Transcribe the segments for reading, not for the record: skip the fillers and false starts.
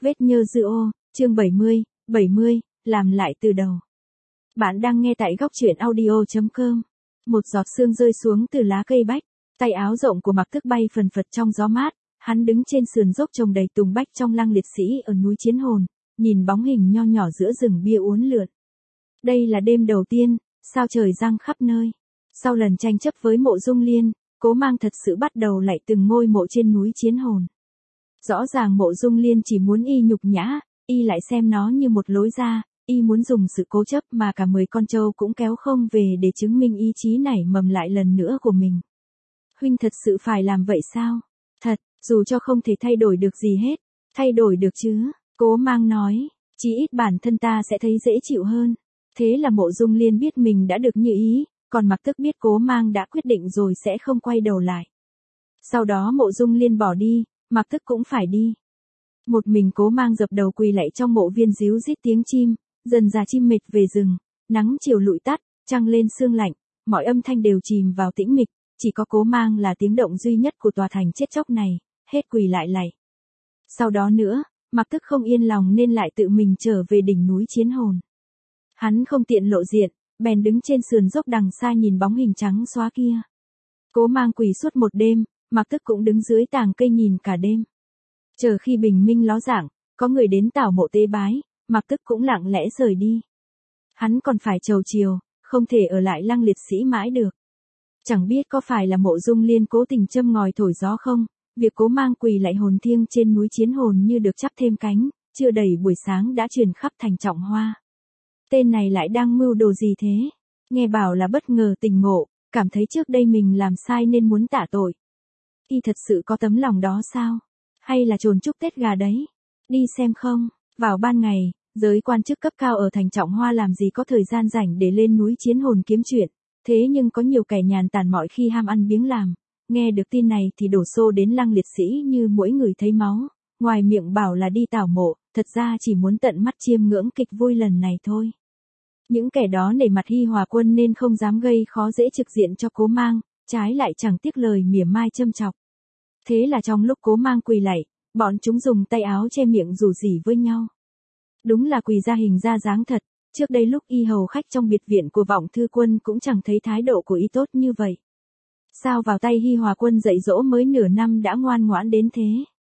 Vết nhơ dư ô, chương 70, làm lại từ đầu. Bạn đang nghe tại góc truyện audio.com. Một giọt sương rơi xuống từ lá cây bách, tay áo rộng của Mạc Thức bay phần phật trong gió mát, hắn đứng trên sườn dốc trồng đầy tùng bách trong lăng liệt sĩ ở núi Chiến Hồn, nhìn bóng hình nho nhỏ giữa rừng bia uốn lượn. Đây là đêm đầu tiên, sao trời giăng khắp nơi. Sau lần tranh chấp với Mộ Dung Liên, Cố Mang thật sự bắt đầu lạy từng ngôi mộ trên núi Chiến Hồn. Rõ ràng Mộ Dung Liên chỉ muốn y nhục nhã, y lại xem nó như một lối ra, y muốn dùng sự cố chấp mà cả 10 con trâu cũng kéo không về để chứng minh ý chí nảy mầm lại lần nữa của mình. Huynh thật sự phải làm vậy sao? Thật, dù cho không thể thay đổi được gì hết, thay đổi được chứ, Cố Mang nói, chí ít bản thân ta sẽ thấy dễ chịu hơn. Thế là Mộ Dung Liên biết mình đã được như ý, còn Mạc Thức biết Cố Mang đã quyết định rồi sẽ không quay đầu lại. Sau đó Mộ Dung Liên bỏ đi, Mạc Thức cũng phải đi. Một mình Cố Mang dập đầu quỳ lạy trong mộ viên ríu rít tiếng chim, dần già chim mệt về rừng, nắng chiều lụi tắt, trăng lên sương lạnh, mọi âm thanh đều chìm vào tĩnh mịch, chỉ có Cố Mang là tiếng động duy nhất của tòa thành chết chóc này, hết quỳ lại lạy. Sau đó nữa, Mạc Thức không yên lòng nên lại tự mình trở về đỉnh núi Chiến Hồn. Hắn không tiện lộ diện, bèn đứng trên sườn dốc đằng xa nhìn bóng hình trắng xóa kia. Cố Mang quỳ suốt một đêm, Mạc Thức cũng đứng dưới tàng cây nhìn cả đêm. Chờ khi bình minh ló dạng, có người đến tảo mộ tế bái, Mạc Thức cũng lặng lẽ rời đi. Hắn còn phải trầu chiều, không thể ở lại lăng liệt sĩ mãi được. Chẳng biết có phải là Mộ Dung Liên cố tình châm ngòi thổi gió không, việc Cố Mang quỳ lạy hồn thiêng trên núi Chiến Hồn như được chắp thêm cánh, chưa đầy buổi sáng đã truyền khắp thành Trọng Hoa. Tên này lại đang mưu đồ gì thế? Nghe bảo là bất ngờ tỉnh ngộ, cảm thấy trước đây mình làm sai nên muốn tạ tội. Y thật sự có tấm lòng đó sao? Hay là trồn chúc Tết gà đấy? Đi xem không? Vào ban ngày, giới quan chức cấp cao ở thành Trọng Hoa làm gì có thời gian rảnh để lên núi Chiến Hồn kiếm chuyện. Thế nhưng có nhiều kẻ nhàn tản mọi khi ham ăn biếng làm. Nghe được tin này thì đổ xô đến lăng liệt sĩ như mỗi người thấy máu. Ngoài miệng bảo là đi tảo mộ, thật ra chỉ muốn tận mắt chiêm ngưỡng kịch vui lần này thôi. Những kẻ đó nể mặt Hi Hòa Quân nên không dám gây khó dễ trực diện cho Cố Mang, trái lại chẳng tiếc lời mỉa mai châm chọc. Thế là trong lúc Cố Mang quỳ lạy, bọn chúng dùng tay áo che miệng rủ rỉ với nhau. Đúng là quỳ ra hình ra dáng thật, trước đây lúc y hầu khách trong biệt viện của Vọng Thư Quân cũng chẳng thấy thái độ của y tốt như vậy. Sao vào tay Hi Hòa Quân dạy dỗ mới nửa năm đã ngoan ngoãn đến thế?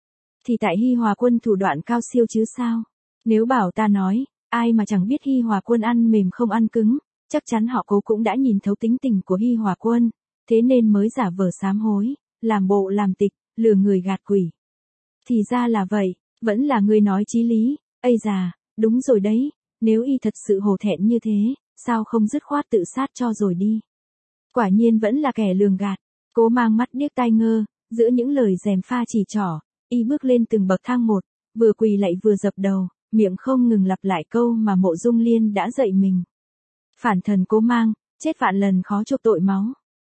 Thì tại Hi Hòa Quân thủ đoạn cao siêu chứ sao? Nếu bảo ta nói, ai mà chẳng biết Hi Hòa Quân ăn mềm không ăn cứng, chắc chắn họ Cố cũng đã nhìn thấu tính tình của Hi Hòa Quân, thế nên mới giả vờ sám hối, làm bộ làm tịch, lừa người gạt quỷ. Thì ra là vậy, vẫn là người nói chí lý, ây già, đúng rồi đấy, nếu y thật sự hổ thẹn như thế, sao không dứt khoát tự sát cho rồi đi. Quả nhiên vẫn là kẻ lường gạt. Cố Mang mắt điếc tai ngơ, giữa những lời gièm pha chỉ trỏ, y bước lên từng bậc thang một, vừa quỳ lạy vừa dập đầu, miệng không ngừng lặp lại câu mà Mộ Dung Liên đã dạy mình. Phản thần Cố Mang, chết vạn lần khó chuộc tội máu.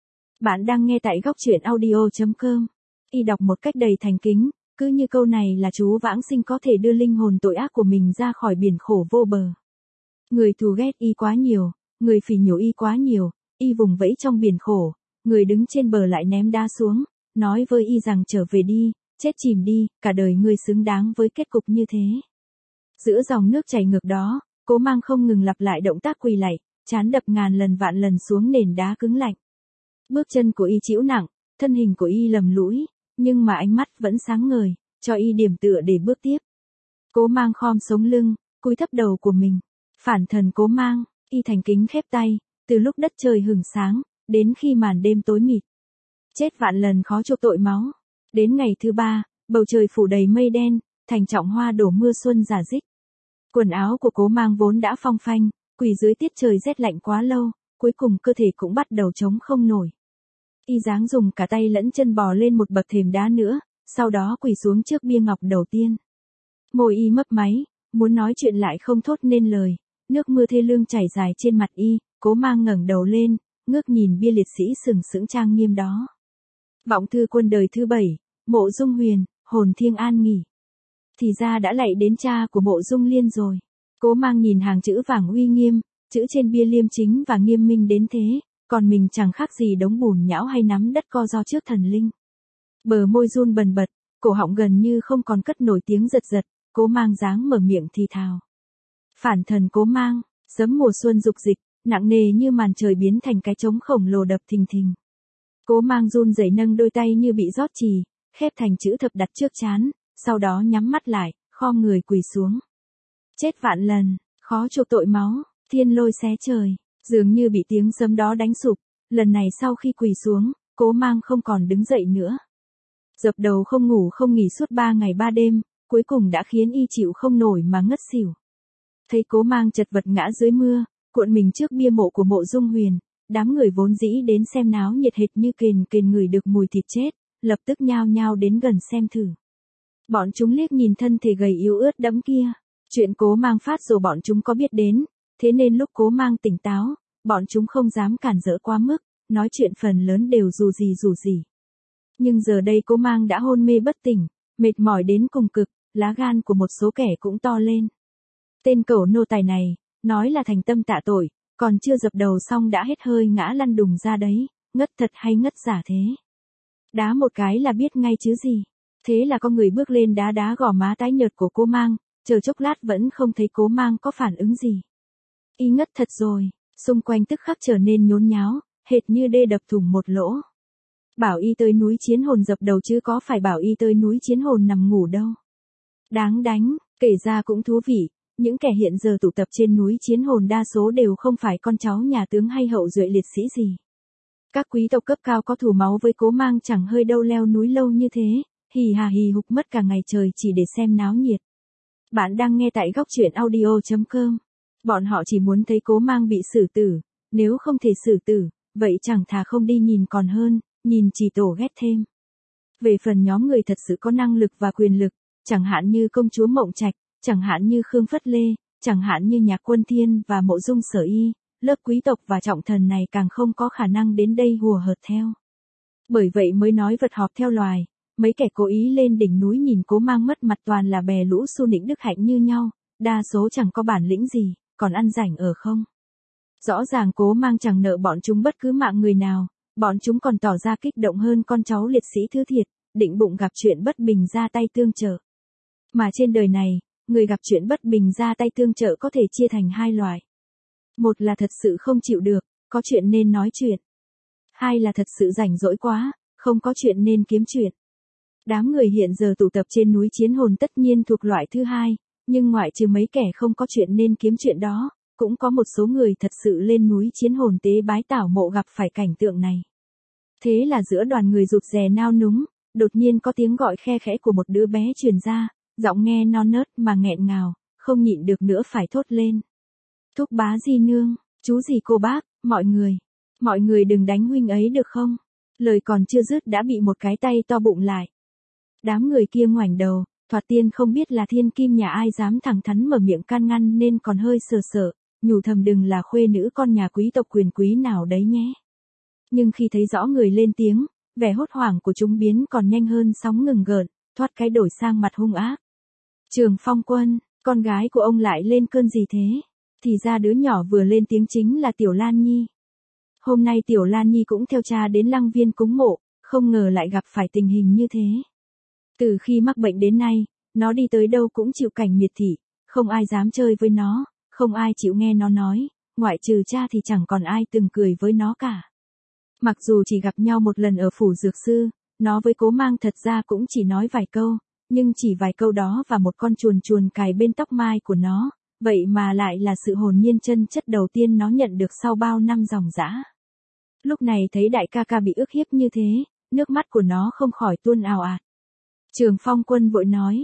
Bạn đang nghe tại góc truyện audio.com. Y đọc một cách đầy thành kính, cứ như câu này là chú vãng sinh có thể đưa linh hồn tội ác của mình ra khỏi biển khổ vô bờ. Người thù ghét y quá nhiều, người phỉ nhổ y quá nhiều, y vùng vẫy trong biển khổ, người đứng trên bờ lại ném đá xuống, nói với y rằng trở về đi, chết chìm đi, cả đời ngươi xứng đáng với kết cục như thế. Giữa dòng nước chảy ngược đó, Cố Mang không ngừng lặp lại động tác quỳ lạy, trán đập ngàn lần vạn lần xuống nền đá cứng lạnh. Bước chân của y trĩu nặng, thân hình của y lầm lũi, nhưng mà ánh mắt vẫn sáng ngời, cho y điểm tựa để bước tiếp. Cố Mang khom sống lưng, cúi thấp đầu của mình. Phản thần Cố Mang, y thành kính khép tay, từ lúc đất trời hừng sáng, đến khi màn đêm tối mịt. Chết vạn lần khó chuộc tội máu. Đến ngày thứ 3, bầu trời phủ đầy mây đen, thành Trọng Hoa đổ mưa xuân rả rích. Quần áo của Cố Mang vốn đã phong phanh, quỳ dưới tiết trời rét lạnh quá lâu, cuối cùng cơ thể cũng bắt đầu chống không nổi. Y dáng dùng cả tay lẫn chân bò lên một bậc thềm đá nữa, sau đó quỳ xuống trước bia ngọc đầu tiên. Môi y mấp máy, muốn nói chuyện lại không thốt nên lời, nước mưa thê lương chảy dài trên mặt y. Cố Mang ngẩng đầu lên, ngước nhìn bia liệt sĩ sừng sững trang nghiêm đó. Vọng Thư Quân đời thứ 7, Mộ Dung Huyền, hồn thiêng an nghỉ. Thì ra đã lạy đến cha của Mộ Dung Liên rồi. Cố Mang nhìn hàng chữ vàng uy nghiêm, chữ trên bia liêm chính và nghiêm minh đến thế, còn mình chẳng khác gì đống bùn nhão hay nắm đất co ro trước thần linh. Bờ môi run bần bật, cổ họng gần như không còn cất nổi tiếng giật giật, Cố Mang dáng mở miệng thì thào. Phản thần Cố Mang, sớm mùa xuân dục dịch, nặng nề như màn trời biến thành cái trống khổng lồ đập thình thình. Cố Mang run rẩy nâng đôi tay như bị rót chì, khép thành chữ thập đặt trước trán, sau đó nhắm mắt lại, khom người quỳ xuống. Chết vạn lần, khó chuộc tội máu, thiên lôi xé trời, dường như bị tiếng sấm đó đánh sụp, lần này sau khi quỳ xuống, Cố Mang không còn đứng dậy nữa. Dập đầu không ngủ không nghỉ suốt 3 ngày 3 đêm, cuối cùng đã khiến y chịu không nổi mà ngất xỉu. Thấy Cố Mang chật vật ngã dưới mưa, cuộn mình trước bia mộ của Mộ Dung Huyền, đám người vốn dĩ đến xem náo nhiệt hệt như kền kền ngửi được mùi thịt chết, lập tức nhao nhao đến gần xem thử. Bọn chúng liếc nhìn thân thể gầy yếu ướt đẫm kia, chuyện Cố Mang phát rồi bọn chúng có biết đến, thế nên lúc Cố Mang tỉnh táo, bọn chúng không dám cản rỡ quá mức, nói chuyện phần lớn đều dù gì. Nhưng giờ đây Cố Mang đã hôn mê bất tỉnh, mệt mỏi đến cùng cực, lá gan của một số kẻ cũng to lên. Tên cẩu nô tài này, nói là thành tâm tạ tội, còn chưa dập đầu xong đã hết hơi ngã lăn đùng ra đấy, ngất thật hay ngất giả thế. Đá một cái là biết ngay chứ gì. Thế là có người bước lên đá gò má tái nhợt của Cố Mang, chờ chốc lát vẫn không thấy Cố Mang có phản ứng gì. Y ngất thật rồi, xung quanh tức khắc trở nên nhốn nháo, hệt như đê đập thủng một lỗ. Bảo y tới núi Chiến Hồn dập đầu chứ có phải bảo y tới núi Chiến Hồn nằm ngủ đâu. Đáng đánh, kể ra cũng thú vị, những kẻ hiện giờ tụ tập trên núi Chiến Hồn đa số đều không phải con cháu nhà tướng hay hậu duệ liệt sĩ gì. Các quý tộc cấp cao có thù máu với Cố Mang chẳng hơi đâu leo núi lâu như thế, hì hà hì hục mất cả ngày trời chỉ để xem náo nhiệt. Bạn đang nghe tại góc truyện audio.com. Bọn họ chỉ muốn thấy Cố Mang bị xử tử, nếu không thể xử tử, vậy chẳng thà không đi nhìn còn hơn, nhìn chỉ tổ ghét thêm. Về phần nhóm người thật sự có năng lực và quyền lực, chẳng hạn như công chúa Mộng Trạch, chẳng hạn như Khương Phất Lê, chẳng hạn như Nhạc Quân Thiên và Mộ Dung Sở Y, lớp quý tộc và trọng thần này càng không có khả năng đến đây hùa hợt theo. Bởi vậy mới nói vật họp theo loài, mấy kẻ cố ý lên đỉnh núi nhìn Cố Mang mất mặt toàn là bè lũ su nịnh đức hạnh như nhau, đa số chẳng có bản lĩnh gì, còn ăn rảnh ở không. Rõ ràng Cố Mang chẳng nợ bọn chúng bất cứ mạng người nào, bọn chúng còn tỏ ra kích động hơn con cháu liệt sĩ thứ thiệt, định bụng gặp chuyện bất bình ra tay tương trợ. Mà trên đời này, người gặp chuyện bất bình ra tay tương trợ có thể chia thành hai loại. Một là thật sự không chịu được, có chuyện nên nói chuyện. Hai là thật sự rảnh rỗi quá, không có chuyện nên kiếm chuyện. Đám người hiện giờ tụ tập trên núi Chiến Hồn tất nhiên thuộc loại thứ hai, nhưng ngoại trừ mấy kẻ không có chuyện nên kiếm chuyện đó, cũng có một số người thật sự lên núi Chiến Hồn tế bái tảo mộ gặp phải cảnh tượng này. Thế là giữa đoàn người rụt rè nao núng, đột nhiên có tiếng gọi khe khẽ của một đứa bé truyền ra, giọng nghe non nớt mà nghẹn ngào, không nhịn được nữa phải thốt lên. Thúc bá di nương, chú gì cô bác, mọi người đừng đánh huynh ấy được không? Lời còn chưa dứt đã bị một cái tay to bụng lại. Đám người kia ngoảnh đầu, thoạt tiên không biết là thiên kim nhà ai dám thẳng thắn mở miệng can ngăn nên còn hơi sợ, nhủ thầm đừng là khuê nữ con nhà quý tộc quyền quý nào đấy nhé. Nhưng khi thấy rõ người lên tiếng, vẻ hốt hoảng của chúng biến còn nhanh hơn sóng ngừng gợn, thoát cái đổi sang mặt hung ác. Trường Phong Quân, con gái của ông lại lên cơn gì thế? Thì ra đứa nhỏ vừa lên tiếng chính là Tiểu Lan Nhi. Hôm nay Tiểu Lan Nhi cũng theo cha đến Lăng Viên cúng mộ, không ngờ lại gặp phải tình hình như thế. Từ khi mắc bệnh đến nay, nó đi tới đâu cũng chịu cảnh miệt thị, không ai dám chơi với nó, không ai chịu nghe nó nói, ngoại trừ cha thì chẳng còn ai từng cười với nó cả. Mặc dù chỉ gặp nhau một lần ở phủ dược sư, nó với Cố Mang thật ra cũng chỉ nói vài câu, nhưng chỉ vài câu đó và một con chuồn chuồn cài bên tóc mai của nó, vậy mà lại là sự hồn nhiên chân chất đầu tiên nó nhận được sau bao năm dòng dã. Lúc này thấy đại ca ca bị ức hiếp như thế, nước mắt của nó không khỏi tuôn ào ạt. Trường Phong Quân vội nói,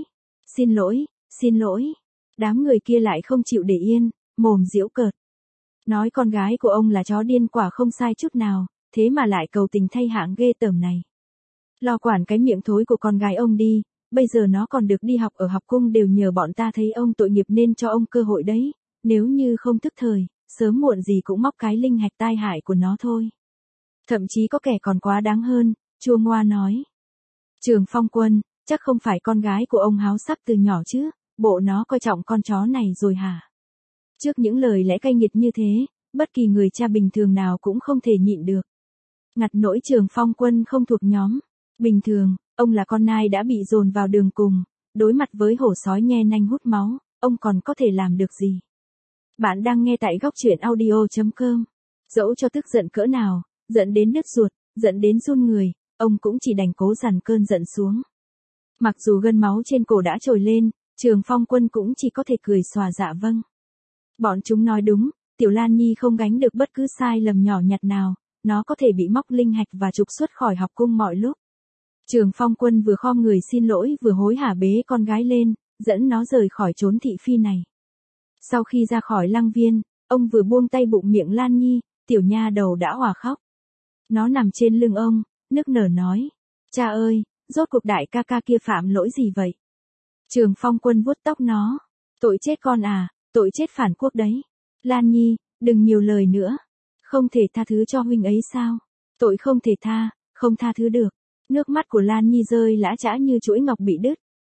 xin lỗi. Đám người kia lại không chịu để yên, mồm giễu cợt. Nói con gái của ông là chó điên quả không sai chút nào, thế mà lại cầu tình thay hạng ghê tởm này. Lo quản cái miệng thối của con gái ông đi, bây giờ nó còn được đi học ở học cung đều nhờ bọn ta thấy ông tội nghiệp nên cho ông cơ hội đấy, nếu như không thức thời, sớm muộn gì cũng móc cái linh hạch tai hại của nó thôi. Thậm chí có kẻ còn quá đáng hơn, chua ngoa nói. Trường Phong Quân, chắc không phải con gái của ông háo sắc từ nhỏ chứ, bộ nó coi trọng con chó này rồi hả? Trước những lời lẽ cay nghiệt như thế, bất kỳ người cha bình thường nào cũng không thể nhịn được. Ngặt nỗi Trường Phong Quân không thuộc nhóm bình thường, ông là con nai đã bị dồn vào đường cùng, đối mặt với hổ sói nhe nanh hút máu, ông còn có thể làm được gì? Bạn đang nghe tại góc truyện audio.com. Dẫu cho tức giận cỡ nào, giận đến đứt ruột, giận đến run người, ông cũng chỉ đành cố dằn cơn giận xuống. Mặc dù gân máu trên cổ đã trồi lên, Trường Phong Quân cũng chỉ có thể cười xòa dạ vâng. Bọn chúng nói đúng, Tiểu Lan Nhi không gánh được bất cứ sai lầm nhỏ nhặt nào, nó có thể bị móc linh hạch và trục xuất khỏi học cung mọi lúc. Trường Phong Quân vừa khom người xin lỗi vừa hối hả bế con gái lên, dẫn nó rời khỏi chốn thị phi này. Sau khi ra khỏi lăng viên, ông vừa buông tay bụng miệng Lan Nhi, tiểu nha đầu đã òa khóc. Nó nằm trên lưng ông, nức nở nói, cha ơi, rốt cuộc đại ca ca kia phạm lỗi gì vậy? Trường Phong Quân vuốt tóc nó, tội chết con à, tội chết phản quốc đấy. Lan Nhi, đừng nhiều lời nữa. Không thể tha thứ cho huynh ấy sao? Tội không thể tha, không tha thứ được. Nước mắt của Lan Nhi rơi lã chã như chuỗi ngọc bị đứt.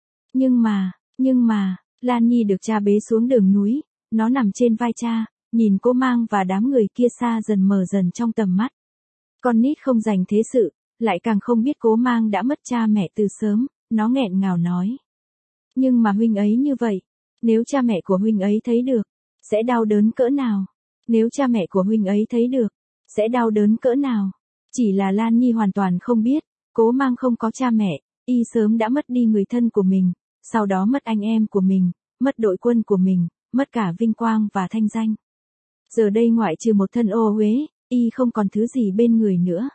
Nhưng mà, Lan Nhi được cha bế xuống đường núi, nó nằm trên vai cha, nhìn Cố Mang và đám người kia xa dần mờ dần trong tầm mắt. Con nít không dành thế sự, lại càng không biết Cố Mang đã mất cha mẹ từ sớm, nó nghẹn ngào nói. Nhưng mà huynh ấy như vậy, nếu cha mẹ của huynh ấy thấy được, sẽ đau đớn cỡ nào? Nếu cha mẹ của huynh ấy thấy được, sẽ đau đớn cỡ nào? Chỉ là Lan Nhi hoàn toàn không biết, Cố Mang không có cha mẹ, y sớm đã mất đi người thân của mình, sau đó mất anh em của mình, mất đội quân của mình, mất cả vinh quang và thanh danh. Giờ đây ngoại trừ một thân ô uế, y không còn thứ gì bên người nữa.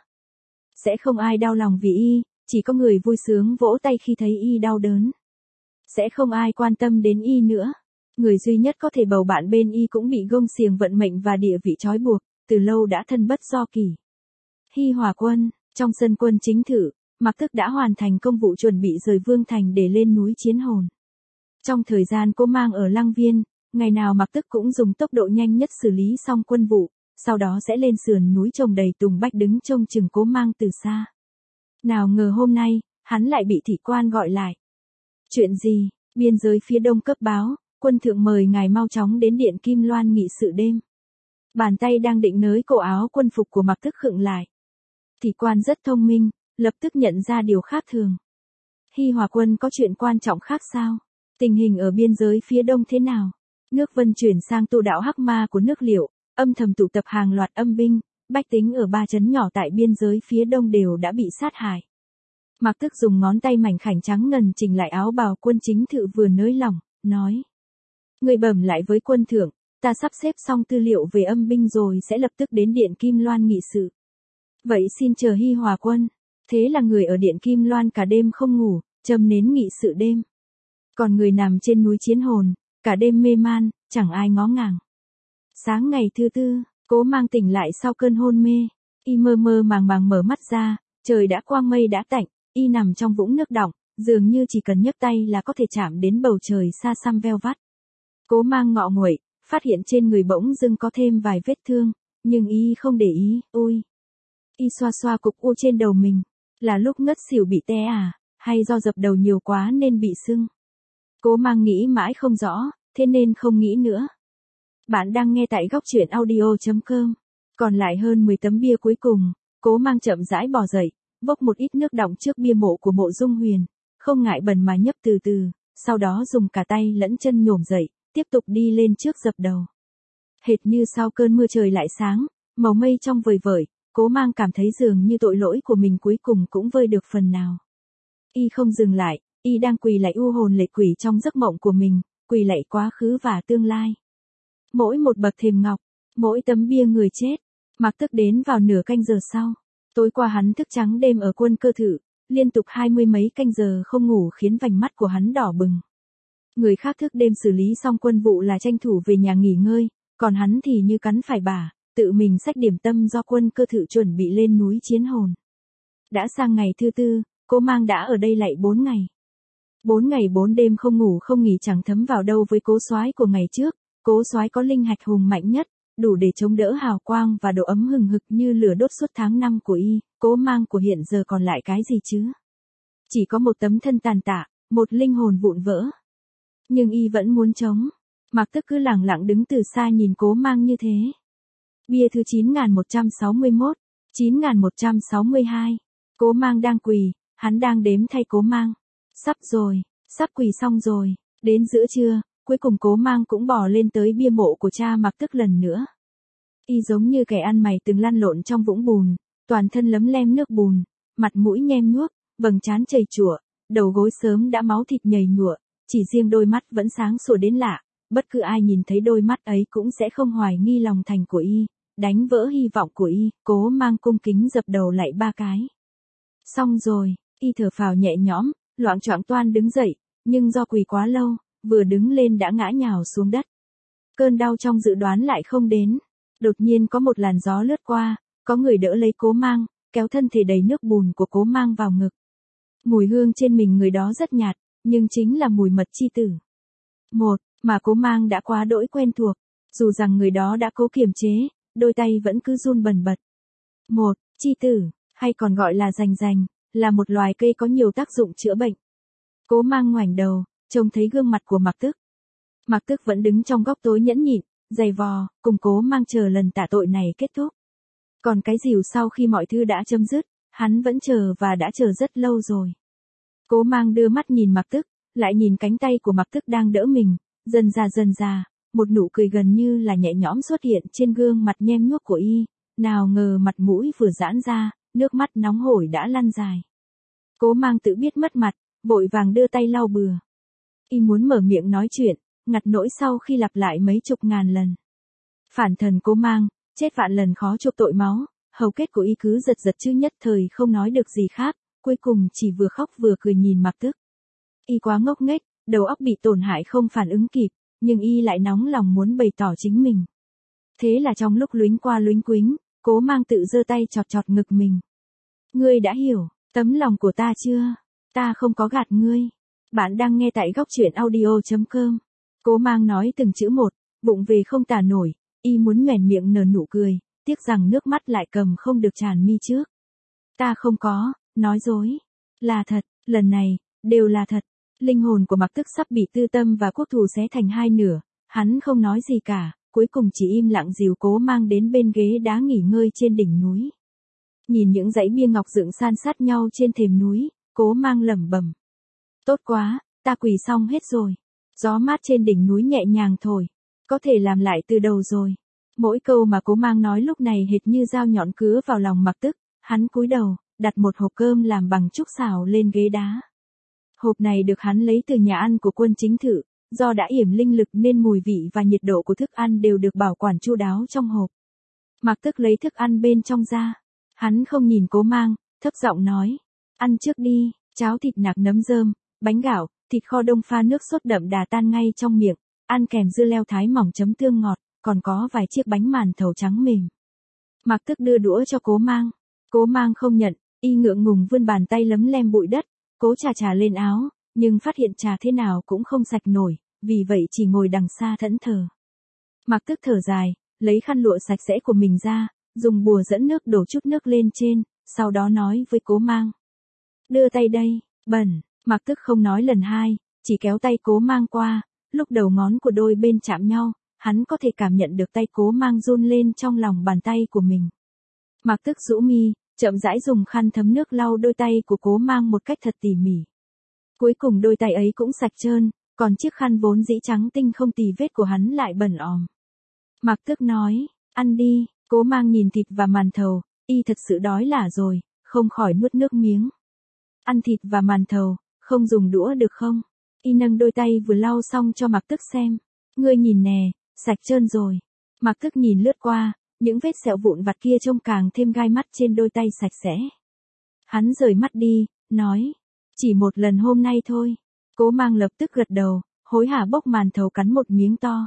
Sẽ không ai đau lòng vì y, chỉ có người vui sướng vỗ tay khi thấy y đau đớn. Sẽ không ai quan tâm đến y nữa. Người duy nhất có thể bầu bạn bên y cũng bị gông xiềng vận mệnh và địa vị trói buộc, từ lâu đã thân bất do kỷ. Hi Hòa Quân, trong sân quân chính thự, Mạc Thức đã hoàn thành công vụ chuẩn bị rời Vương Thành để lên núi Chiến Hồn. Trong thời gian Cố Mang ở Lăng Viên, ngày nào Mạc Thức cũng dùng tốc độ nhanh nhất xử lý xong quân vụ, sau đó sẽ lên sườn núi trồng đầy tùng bách đứng trông chừng Cố Mang từ xa. Nào ngờ hôm nay, hắn lại bị thị quan gọi lại. Chuyện gì? Biên giới phía đông cấp báo, quân thượng mời ngài mau chóng đến điện Kim Loan nghị sự đêm. Bàn tay đang định nới cổ áo quân phục của Mạc Thức khựng lại. Thị quan rất thông minh, lập tức nhận ra điều khác thường. Hi Hòa Quân có chuyện quan trọng khác sao? Tình hình ở biên giới phía đông thế nào? Nước Vân chuyển sang tu đạo hắc ma của nước Liệu, âm thầm tụ tập hàng loạt âm binh, bách tính ở 3 trấn nhỏ tại biên giới phía đông đều đã bị sát hại. Mạc Thức dùng ngón tay mảnh khảnh trắng ngần chỉnh lại áo bào quân chính thự vừa nới lỏng, nói. Người bẩm lại với quân thượng, ta sắp xếp xong tư liệu về âm binh rồi sẽ lập tức đến điện Kim Loan nghị sự. Vậy xin chờ Hi Hòa Quân. Thế là người ở điện Kim Loan cả đêm không ngủ, châm nến nghị sự đêm. Còn người nằm trên núi Chiến Hồn, cả đêm mê man, chẳng ai ngó ngàng. Sáng ngày thứ tư, Cố Mang tỉnh lại sau cơn hôn mê. Y mơ mơ màng màng mở mắt ra, trời đã quang mây đã tạnh, y nằm trong vũng nước đọng, dường như chỉ cần nhấc tay là có thể chạm đến bầu trời xa xăm veo vắt. Cố Mang ngọ nguậy, phát hiện trên người bỗng dưng có thêm vài vết thương, nhưng y không để ý, ôi. Y xoa xoa cục u trên đầu mình, là lúc ngất xỉu bị té à, hay do dập đầu nhiều quá nên bị sưng. Cố Mang nghĩ mãi không rõ, thế nên không nghĩ nữa. Bạn đang nghe tại góc truyện audio.com. Còn lại hơn 10 tấm bia cuối cùng, Cố Mang chậm rãi bò dậy, bốc một ít nước đọng trước bia mộ của Mộ Dung Huyền, không ngại bần mà nhấp từ từ, sau đó dùng cả tay lẫn chân nhổm dậy, tiếp tục đi lên trước dập đầu. Hệt như sau cơn mưa trời lại sáng, màu mây trong vời vợi, Cố Mang cảm thấy dường như tội lỗi của mình cuối cùng cũng vơi được phần nào. Y không dừng lại, y đang quỳ lạy u hồn lệ quỷ trong giấc mộng của mình, quỳ lạy quá khứ và tương lai. Mỗi một bậc thềm ngọc, mỗi tấm bia người chết, Mạc Thức đến vào nửa canh giờ sau. Tối qua hắn thức trắng đêm ở quân cơ thự, liên tục 20 mấy canh giờ không ngủ khiến vành mắt của hắn đỏ bừng. Người khác thức đêm xử lý xong quân vụ là tranh thủ về nhà nghỉ ngơi, còn hắn thì như cắn phải bả, tự mình xách điểm tâm do quân cơ thự chuẩn bị lên núi Chiến Hồn. Đã sang ngày thứ tư, Cố Mang đã ở đây lại 4 ngày. 4 ngày 4 đêm không ngủ không nghỉ chẳng thấm vào đâu với Cố Soái của ngày trước. Cố Soái có linh hạch hùng mạnh nhất, đủ để chống đỡ hào quang và độ ấm hừng hực như lửa đốt suốt tháng năm của y. Cố Mang của hiện giờ còn lại cái gì chứ? Chỉ có một tấm thân tàn tạ, một linh hồn vụn vỡ. Nhưng y vẫn muốn chống. Mạc Thức cứ lẳng lặng đứng từ xa nhìn Cố Mang như thế. Bia thứ 9161, 9162. Cố Mang đang quỳ, hắn đang đếm thay Cố Mang. Sắp rồi, Sắp quỳ xong rồi, đến giữa trưa, cuối cùng Cố Mang cũng bò lên tới bia mộ của cha Mạc Tức lần nữa. Y giống như kẻ ăn mày từng lăn lộn trong vũng bùn, toàn thân lấm lem nước bùn, mặt mũi nhem nhuốc, vầng trán chầy chùa, đầu gối sớm đã máu thịt nhầy nhụa, chỉ riêng đôi mắt vẫn sáng sủa đến lạ, bất cứ ai nhìn thấy đôi mắt ấy cũng sẽ không hoài nghi lòng thành của y, đánh vỡ hy vọng của y. Cố Mang cung kính dập đầu lạy 3 cái. Xong rồi, y thở phào nhẹ nhõm, loạng choạng toan đứng dậy, nhưng do quỳ quá lâu, vừa đứng lên đã ngã nhào xuống đất. Cơn đau trong dự đoán lại không đến. Đột nhiên có một làn gió lướt qua, có người đỡ lấy Cố Mang, kéo thân thể đầy nước bùn của Cố Mang vào ngực. Mùi hương trên mình người đó rất nhạt, nhưng chính là mùi mật chi tử. Mà Cố Mang đã quá đỗi quen thuộc, dù rằng người đó đã cố kiềm chế, đôi tay vẫn cứ run bần bật. Chi tử, hay còn gọi là rành rành, là một loài cây có nhiều tác dụng chữa bệnh. Cố Mang ngoảnh đầu, trông thấy gương mặt của Mạc Tức. Mạc Tức vẫn đứng trong góc tối nhẫn nhịn, giày vò, cùng Cố Mang chờ lần tạ tội này kết thúc. Còn cái dìu sau khi mọi thứ đã chấm dứt, hắn vẫn chờ và đã chờ rất lâu rồi. Cố Mang đưa mắt nhìn Mạc Tức, lại nhìn cánh tay của Mạc Tức đang đỡ mình, dần ra, một nụ cười gần như là nhẹ nhõm xuất hiện trên gương mặt nhem nhuốc của y, nào ngờ mặt mũi vừa giãn ra, nước mắt nóng hổi đã lăn dài. Cố Mang tự biết mất mặt, vội vàng đưa tay lau bừa. Y muốn mở miệng nói chuyện, ngặt nỗi sau khi lặp lại mấy chục ngàn lần. Phản thần Cố Mang, chết vạn lần khó chuộc tội máu, hầu kết của y cứ giật chứ nhất thời không nói được gì khác, cuối cùng chỉ vừa khóc vừa cười nhìn Mạc Tức. Y quá ngốc nghếch, đầu óc bị tổn hại không phản ứng kịp, nhưng y lại nóng lòng muốn bày tỏ chính mình. Thế là trong lúc luính qua luính quính, Cố Mang tự giơ tay chọt ngực mình. Ngươi đã hiểu tấm lòng của ta chưa? Ta không có gạt ngươi. Bạn đang nghe tại góc truyện audio.com. Cố Mang nói từng chữ một, bụng về không tả nổi, y muốn nhoẻn miệng nở nụ cười, tiếc rằng nước mắt lại cầm không được tràn mi trước. Ta không có, nói dối. Là thật, lần này, đều là thật. Linh hồn của Mạc Tức sắp bị Tư Tâm và Quốc Thù xé thành hai nửa, hắn không nói gì cả, cuối cùng chỉ im lặng dìu Cố Mang đến bên ghế đá nghỉ ngơi trên đỉnh núi. Nhìn những dãy bia ngọc dựng san sát nhau trên thềm núi, Cố Mang lẩm bẩm. Tốt quá, ta quỳ xong hết rồi. Gió mát trên đỉnh núi nhẹ nhàng thổi, có thể làm lại từ đầu rồi. Mỗi câu mà Cố Mang nói lúc này hệt như dao nhọn cứa vào lòng Mạc Tức, hắn cúi đầu, đặt một hộp cơm làm bằng trúc xào lên ghế đá. Hộp này được hắn lấy từ nhà ăn của Quân Chính Thự, do đã yểm linh lực nên mùi vị và nhiệt độ của thức ăn đều được bảo quản chu đáo trong hộp. Mạc Tức lấy thức ăn bên trong ra. Hắn không nhìn Cố Mang, thấp giọng nói. Ăn trước đi, cháo thịt nạc nấm rơm, bánh gạo, thịt kho đông pha nước sốt đậm đà tan ngay trong miệng, ăn kèm dưa leo thái mỏng chấm tương ngọt, còn có vài chiếc bánh màn thầu trắng mềm. Mạc Tức đưa đũa cho Cố Mang. Cố Mang không nhận, y ngượng ngùng vươn bàn tay lấm lem bụi đất, cố chà lên áo, nhưng phát hiện trà thế nào cũng không sạch nổi, vì vậy chỉ ngồi đằng xa thẫn thờ. Mạc Tức thở dài, lấy khăn lụa sạch sẽ của mình ra, dùng bùa dẫn nước đổ chút nước lên trên, sau đó nói với Cố Mang. Đưa tay đây, bẩn. Mạc Tức không nói lần hai, chỉ kéo tay Cố Mang qua, lúc đầu ngón của đôi bên chạm nhau, hắn có thể cảm nhận được tay Cố Mang run lên trong lòng bàn tay của mình. Mạc Tức rũ mi, chậm rãi dùng khăn thấm nước lau đôi tay của Cố Mang một cách thật tỉ mỉ. Cuối cùng đôi tay ấy cũng sạch trơn, còn chiếc khăn vốn dĩ trắng tinh không tì vết của hắn lại bẩn òm. Mạc Tức nói, ăn đi. Cố Mang nhìn thịt và màn thầu, y thật sự đói lả rồi, không khỏi nuốt nước miếng. Ăn thịt và màn thầu, không dùng đũa được không? Y nâng đôi tay vừa lau xong cho Mạc Tức xem. Ngươi nhìn nè, sạch trơn rồi. Mạc Tức nhìn lướt qua, những vết sẹo vụn vặt kia trông càng thêm gai mắt trên đôi tay sạch sẽ. Hắn rời mắt đi, nói, chỉ một lần hôm nay thôi. Cố Mang lập tức gật đầu, hối hả bốc màn thầu cắn một miếng to.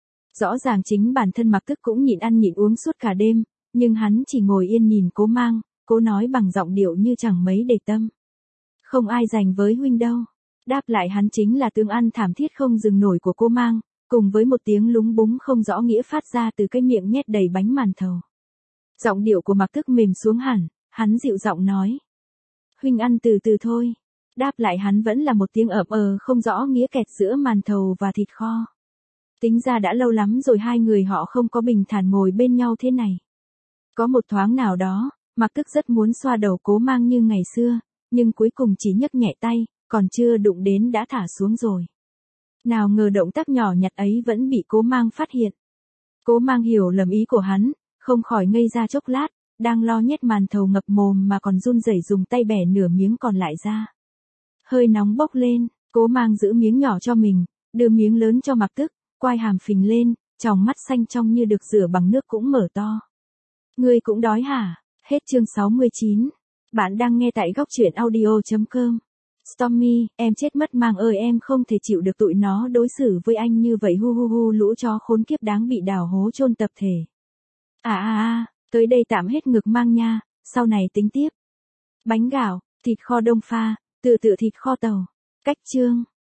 Rõ ràng chính bản thân Mạc Tức cũng nhịn ăn nhịn uống suốt cả đêm, nhưng hắn chỉ ngồi yên nhìn Cố Mang, cố nói bằng giọng điệu như chẳng mấy để tâm. Không ai giành với huynh đâu. Đáp lại hắn chính là tiếng ăn thảm thiết không dừng nổi của Cố Mang, cùng với một tiếng lúng búng không rõ nghĩa phát ra từ cái miệng nhét đầy bánh màn thầu. Giọng điệu của Mạc Tức mềm xuống hẳn, hắn dịu giọng nói. Huynh ăn từ từ thôi. Đáp lại hắn vẫn là một tiếng không rõ nghĩa kẹt giữa màn thầu và thịt kho. Tính ra đã lâu lắm rồi hai người họ không có bình thản ngồi bên nhau thế này. Có một thoáng nào đó, Mạc Tức rất muốn xoa đầu Cố Mang như ngày xưa, nhưng cuối cùng chỉ nhấc nhẹ tay, còn chưa đụng đến đã thả xuống rồi. Nào ngờ động tác nhỏ nhặt ấy vẫn bị Cố Mang phát hiện. Cố Mang hiểu lầm ý của hắn, không khỏi ngây ra chốc lát, đang lo nhét màn thầu ngập mồm mà còn run rẩy dùng tay bẻ nửa miếng còn lại ra. Hơi nóng bốc lên, Cố Mang giữ miếng nhỏ cho mình, đưa miếng lớn cho Mạc Tức, quai hàm phình lên, tròng mắt xanh trong như được rửa bằng nước cũng mở to. Ngươi cũng đói hả? Hết chương 69. Bạn đang nghe tại góc truyện audio.com. Stormy, em chết mất Mang ơi, em không thể chịu được tụi nó đối xử với anh như vậy, hu hu hu, lũ chó khốn kiếp đáng bị đào hố chôn tập thể. Tới đây tạm hết ngực Mang nha, sau này tính tiếp. Bánh gạo, thịt kho đông pha, tự thịt kho tàu. Cách chương.